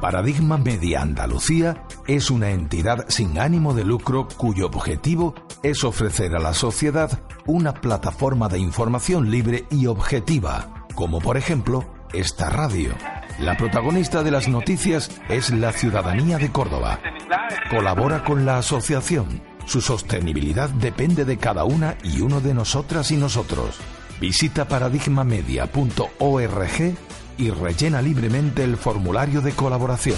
Paradigma Media Andalucía es una entidad sin ánimo de lucro cuyo objetivo es ofrecer a la sociedad una plataforma de información libre y objetiva, como por ejemplo esta radio. La protagonista de las noticias es la ciudadanía de Córdoba. Colabora con la asociación. Su sostenibilidad depende de cada una y uno de nosotras y nosotros. Visita paradigmamedia.org y rellena libremente el formulario de colaboración.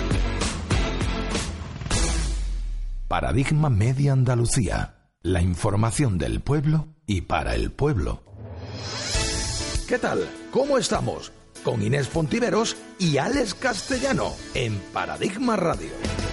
Paradigma Media Andalucía. La información del pueblo y para el pueblo. ¿Qué tal? ¿Cómo estamos? Con Inés Pontiveros y Alex Castellano en Paradigma Radio.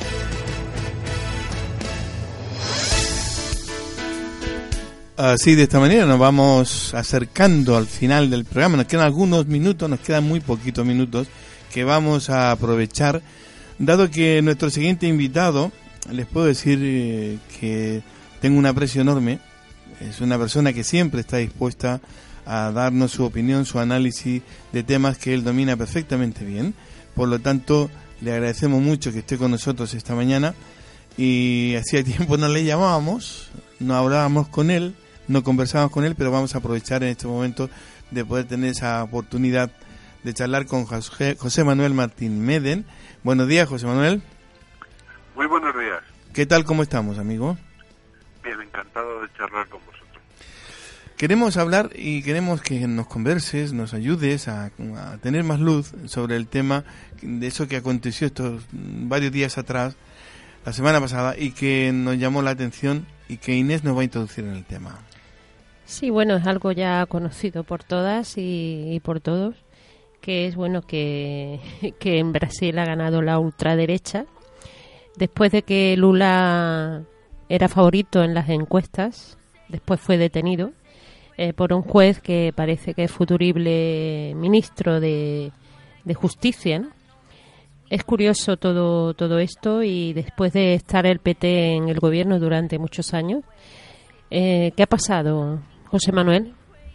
Así, de esta manera nos vamos acercando al final del programa. Nos quedan algunos minutos, nos quedan muy poquitos minutos que vamos a aprovechar, dado que nuestro siguiente invitado, les puedo decir que tengo un aprecio enorme. Es una persona que siempre está dispuesta a darnos su opinión, su análisis de temas que él domina perfectamente bien. Por lo tanto, le agradecemos mucho que esté con nosotros esta mañana. Y hacía tiempo no le llamábamos, no hablábamos con él, no conversábamos con él, pero vamos a aprovechar en este momento de poder tener esa oportunidad de charlar con José Manuel Martín Meden. Buenos días, José Manuel. Muy buenos días. ¿Qué tal? ¿Cómo estamos, amigo? Bien, encantado de charlar con vosotros. Queremos hablar y queremos que nos converses, nos ayudes a tener más luz sobre el tema de eso que aconteció estos varios días atrás, la semana pasada, y que nos llamó la atención y que Inés nos va a introducir en el tema. Sí, bueno, es algo ya conocido por todas y por todos, que es bueno que en Brasil ha ganado la ultraderecha, después de que Lula era favorito en las encuestas, después fue detenido por un juez que parece que es futurible ministro de Justicia, ¿no? Es curioso todo esto, y después de estar el PT en el gobierno durante muchos años, ¿qué ha pasado, José Manuel,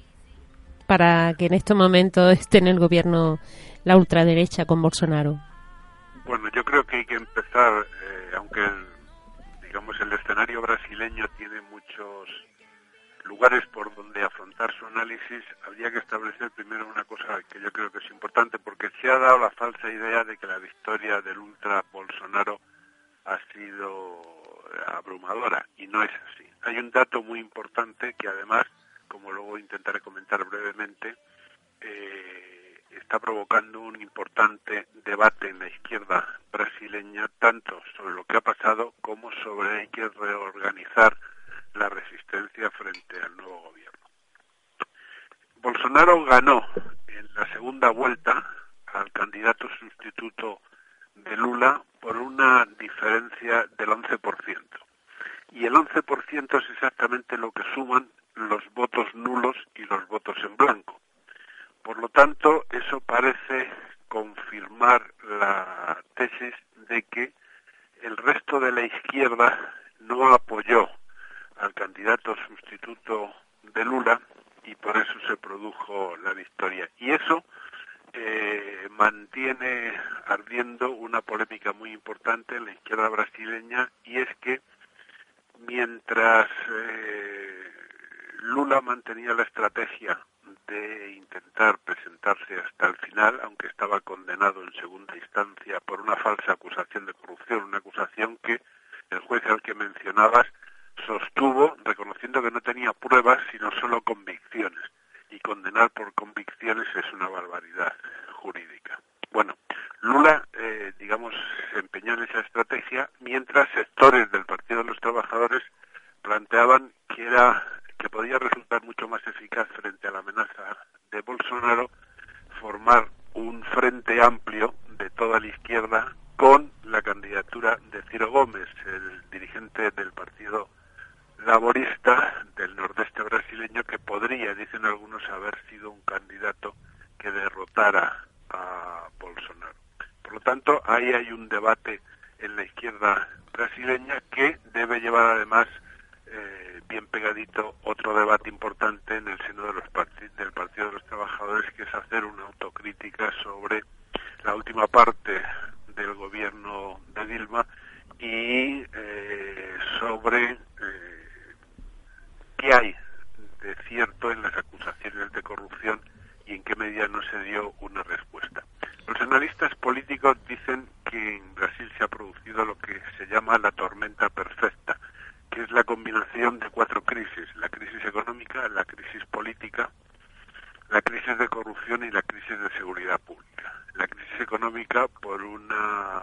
para que en estos momentos esté en el gobierno la ultraderecha con Bolsonaro? Bueno, yo creo que hay que empezar, aunque el escenario brasileño tiene muchos lugares por donde afrontar su análisis, habría que establecer primero una cosa que yo creo que es importante, porque se ha dado la falsa idea de que la victoria del ultra Bolsonaro ha sido abrumadora, y no es así. Hay un dato muy importante que además, como luego intentaré comentar brevemente, está provocando un importante debate en la izquierda brasileña, tanto sobre lo que ha pasado como sobre hay que reorganizar la resistencia frente al nuevo gobierno. Bolsonaro ganó en la segunda vuelta al candidato sustituto de Lula por una diferencia del 11%. Y el 11% es exactamente lo que suman los votos nulos y los votos en blanco. Por lo tanto, eso parece confirmar la tesis de que el resto de la izquierda no apoyó al candidato sustituto de Lula, y por eso se produjo la victoria. Y eso mantiene ardiendo una polémica muy importante en la izquierda brasileña, y es que mientras Lula mantenía la estrategia de intentar presentarse hasta el final, aunque estaba condenado en segunda instancia por una falsa acusación de corrupción, una acusación que el juez al que mencionabas sostuvo reconociendo que no tenía pruebas sino solo convicciones, y condenar por convicciones es una barbaridad jurídica. Bueno, Lula se empeñó en esa estrategia, mientras sectores del Partido de los Trabajadores planteaban que podía resultar mucho más eficaz frente a la amenaza de Bolsonaro formar un frente amplio de toda la izquierda con la candidatura de Ciro Gomes, el dirigente del Partido Laborista del nordeste brasileño, que podría, dicen algunos, haber sido un candidato que derrotara a Bolsonaro. Por lo tanto, ahí hay un debate en la izquierda brasileña que debe llevar además bien pegadito otro debate importante en el seno de del Partido de los Trabajadores, que es hacer una autocrítica sobre la última parte del acertó en las acusaciones de corrupción y en qué medida no se dio una respuesta. Los analistas políticos dicen que en Brasil se ha producido lo que se llama la tormenta perfecta, que es la combinación de 4 crisis: la crisis económica, la crisis política, la crisis de corrupción y la crisis de seguridad pública. La crisis económica por una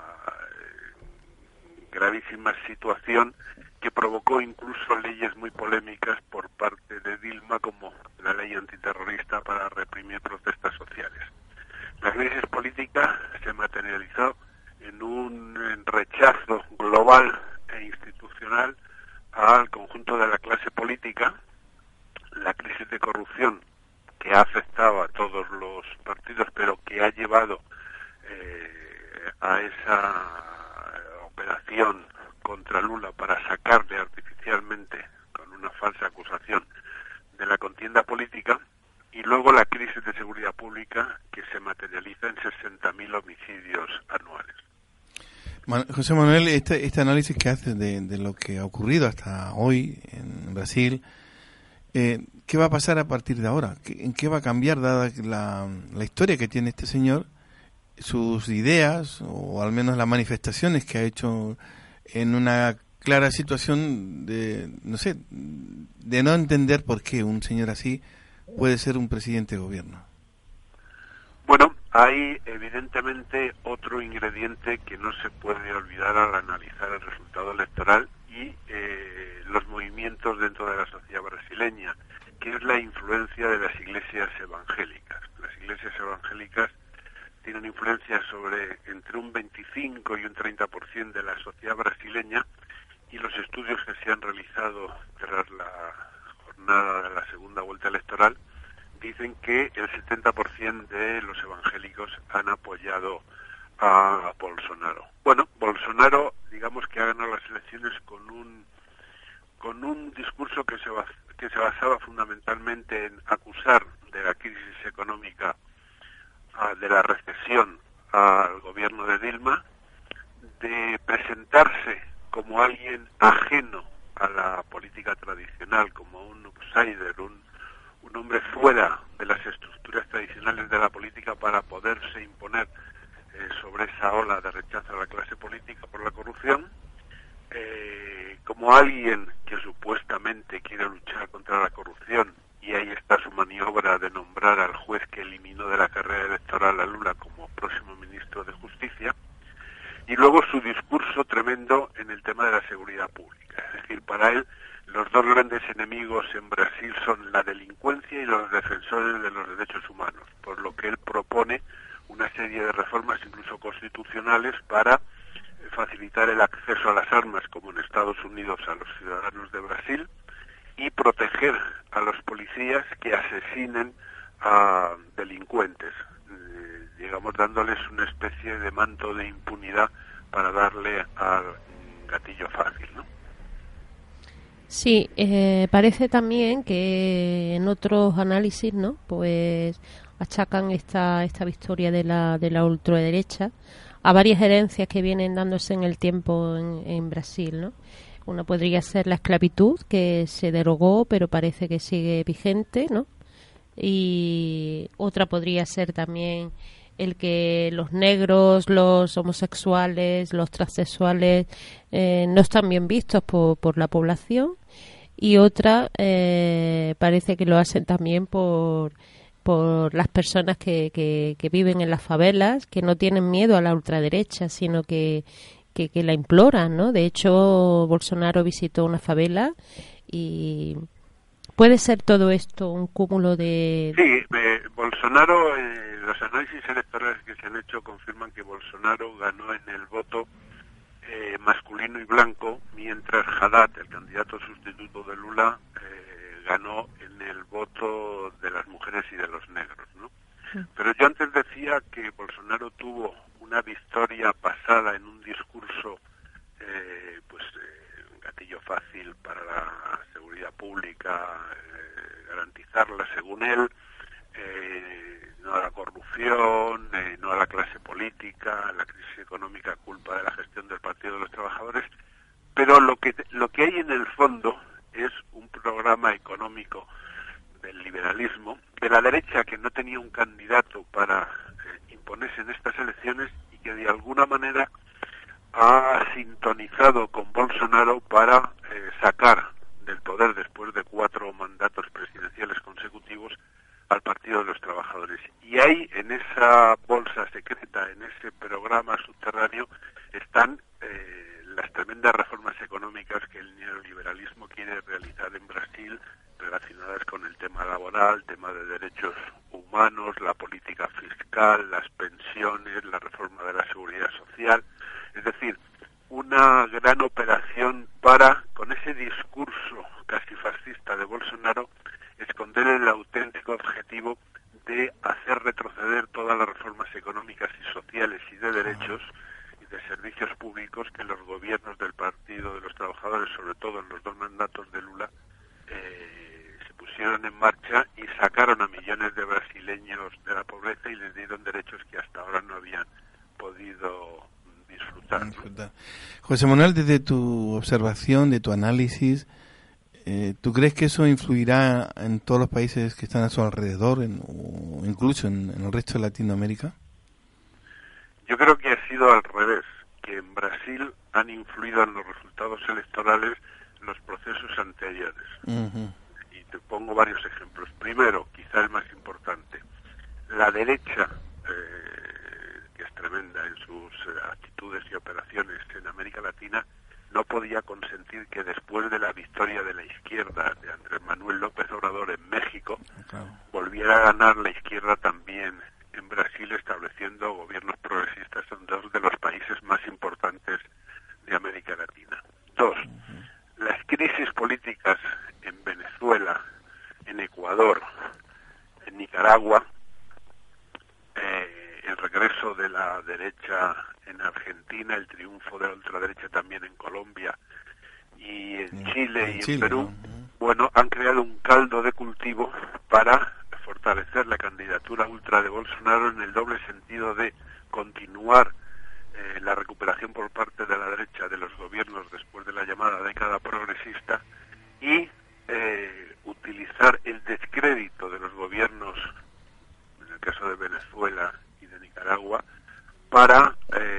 gravísima situación que provocó incluso leyes muy polémicas por parte de Dilma, como la ley antiterrorista para reprimir protestas sociales. La crisis política se materializó en un rechazo global e institucional al conjunto de la clase política. La crisis de corrupción, que ha afectado a todos los partidos, pero que ha llevado a esa operación contra Lula para sacarle artificialmente, con una falsa acusación, de la contienda política. Y luego la crisis de seguridad pública, que se materializa en 60.000 homicidios anuales. José Manuel, este análisis que haces de lo que ha ocurrido hasta hoy en Brasil, ¿qué va a pasar a partir de ahora? ¿En qué va a cambiar, dada la historia que tiene este señor, sus ideas, o al menos las manifestaciones que ha hecho en una clara situación de no entender por qué un señor así puede ser un presidente de gobierno? Bueno, hay evidentemente otro ingrediente que no se puede olvidar al analizar el resultado electoral y los movimientos dentro de la sociedad brasileña, que es la influencia de las iglesias evangélicas. Las iglesias evangélicas tienen influencia sobre entre un 25 y un 30% de la sociedad brasileña, y los estudios que se han realizado tras la jornada de la segunda vuelta electoral dicen que el 70% de los evangélicos han apoyado a Bolsonaro. Bueno, Bolsonaro, digamos que ha ganado las elecciones con un discurso que se basaba fundamentalmente en acusar de la crisis económica, de la recesión, al gobierno de Dilma, de presentarse como alguien ajeno a la política tradicional, como un outsider, un hombre fuera de las estructuras tradicionales de la política, para poderse imponer sobre esa ola de rechazo a la clase política por la corrupción, como alguien que supuestamente quiere luchar contra la corrupción, y ahí está su maniobra de nombrar al juez que eliminó de la carrera electoral a Lula como próximo ministro de Justicia, y luego su discurso tremendo en el tema de la seguridad pública. Es decir, para él los dos grandes enemigos en Brasil son la delincuencia y los defensores de los derechos humanos, por lo que él propone una serie de reformas, incluso constitucionales, para facilitar el acceso a las armas, como en Estados Unidos, a los ciudadanos de Brasil, y proteger a los policías que asesinen a delincuentes, digamos, dándoles una especie de manto de impunidad para darle al gatillo fácil, ¿no? Sí, parece también que en otros análisis, ¿no?, pues achacan esta victoria de la ultraderecha a varias herencias que vienen dándose en el tiempo en Brasil, ¿no? Una podría ser la esclavitud, que se derogó, pero parece que sigue vigente, ¿no? Y otra podría ser también el que los negros, los homosexuales, los transexuales no están bien vistos por la población. Y otra parece que lo hacen también por las personas que viven en las favelas, que no tienen miedo a la ultraderecha, sino que la imploran, ¿no? De hecho, Bolsonaro visitó una favela y puede ser todo esto un cúmulo de... Sí, Bolsonaro, los análisis electorales que se han hecho confirman que Bolsonaro ganó en el voto masculino y blanco, mientras Haddad, el candidato sustituto de Lula, ganó en el voto de las mujeres y de los negros, ¿no? Pero yo antes decía que Bolsonaro tuvo una victoria pasada en un discurso, un gatillo fácil para la seguridad pública, garantizarla según él, no a la corrupción, no a la clase política, la crisis económica culpa de la gestión del Partido de los Trabajadores, pero lo que hay en el fondo es un programa económico del liberalismo, de la derecha que no tenía un candidato para imponerse en estas elecciones y que de alguna manera ha sintonizado con Bolsonaro para sacar del poder después de 4 mandatos presidenciales consecutivos al Partido de los Trabajadores. Y ahí, en esa bolsa secreta, en ese programa subterráneo, están las tremendas reformas económicas que el neoliberalismo quiere realizar en Brasil, relacionadas con el tema laboral, tema de derechos humanos, la política fiscal, las pensiones, la reforma de la seguridad social. Es decir, una gran operación para, con ese discurso casi fascista de Bolsonaro, esconder el auténtico objetivo de hacer retroceder todas las reformas económicas y sociales y de derechos y de servicios públicos que los gobiernos del Partido de los Trabajadores, sobre todo en los 2 mandatos de Lula, se pusieron en marcha y sacaron a millones de brasileños de la pobreza y les dieron derechos que hasta ahora no habían podido disfrutar. José Manuel, desde tu observación, de tu análisis, ¿tú crees que eso influirá en todos los países que están a su alrededor, o incluso en el resto de Latinoamérica? Yo creo que ha sido al revés, que en Brasil han influido en los resultados electorales los procesos anteriores. Uh-huh. Y te pongo varios ejemplos. Primero, quizá el más importante, la derecha, que es tremenda en sus actitudes y operaciones en América Latina, no podía consentir que después de la victoria de la izquierda de Andrés Manuel López Obrador en México, volviera a ganar la izquierda también en Brasil, estableciendo gobiernos progresistas en 2 de los países más importantes de América Latina. 2. Las crisis políticas en Venezuela, en Ecuador, en Nicaragua, el regreso de la derecha en Argentina, el triunfo de la ultraderecha también en Colombia y en Chile y en Perú, bueno, han creado un caldo de cultivo para fortalecer la candidatura ultra de Bolsonaro, en el doble sentido de continuar la recuperación por parte de la derecha de los gobiernos después de la llamada década progresista y utilizar el descrédito de los gobiernos, en el caso de Venezuela y de Nicaragua, para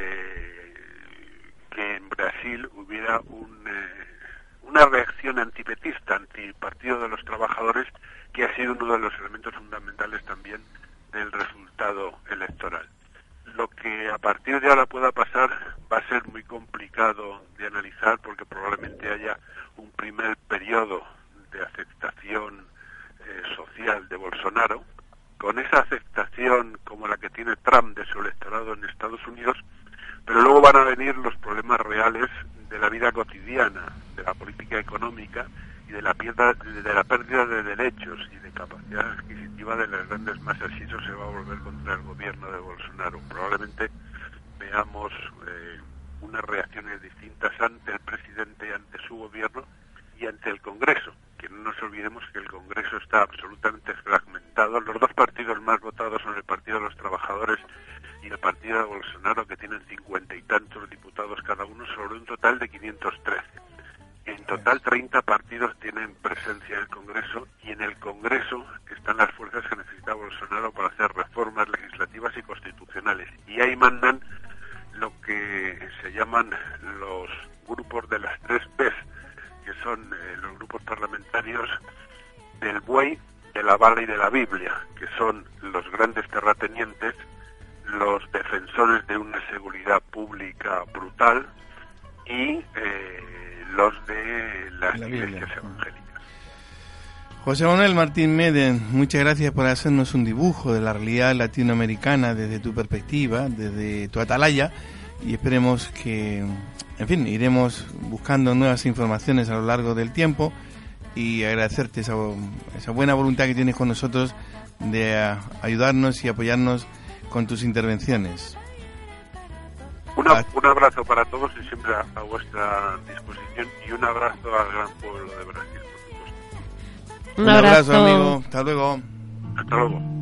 que en Brasil hubiera una reacción antipetista, antipartido de los trabajadores, que ha sido uno de los elementos fundamentales también del resultado electoral. Lo que a partir de ahora pueda pasar va a ser muy complicado de analizar, porque probablemente haya un primer periodo de aceptación social de Bolsonaro, con esa aceptación como la que tiene Trump de su electorado en Estados Unidos, pero luego van a venir los problemas reales de la vida cotidiana, de la política económica y de la pérdida de derechos y de capacidad adquisitiva de las grandes masas, y eso se va a volver contra el gobierno de Bolsonaro. Probablemente veamos unas reacciones distintas ante el presidente, ante su gobierno y ante el Congreso, que no nos olvidemos que el Congreso está absolutamente fragmentado. Los 2 partidos más votados son el Partido de los Trabajadores y el Partido de Bolsonaro, que tienen 50 y tantos diputados cada uno, sobre un total de 513. En total 30 partidos tienen presencia en el Congreso, y en el Congreso están las fuerzas que necesita Bolsonaro para hacer reformas legislativas y constitucionales, y ahí mandan lo que se llaman los grupos de las 3 P's, que son los grupos parlamentarios del buey, de la bala y de la Biblia, que son los grandes terratenientes, los defensores de una seguridad pública brutal y los de las iglesias evangélicas. José Manuel Martín Meden, muchas gracias por hacernos un dibujo de la realidad latinoamericana desde tu perspectiva, desde tu atalaya, y esperemos que, en fin, iremos buscando nuevas informaciones a lo largo del tiempo, y agradecerte esa buena voluntad que tienes con nosotros de ayudarnos y apoyarnos con tus intervenciones. Un abrazo para todos y siempre a vuestra disposición, y un abrazo al gran pueblo de Brasil, por supuesto. Un abrazo, amigo. Hasta luego. Hasta luego.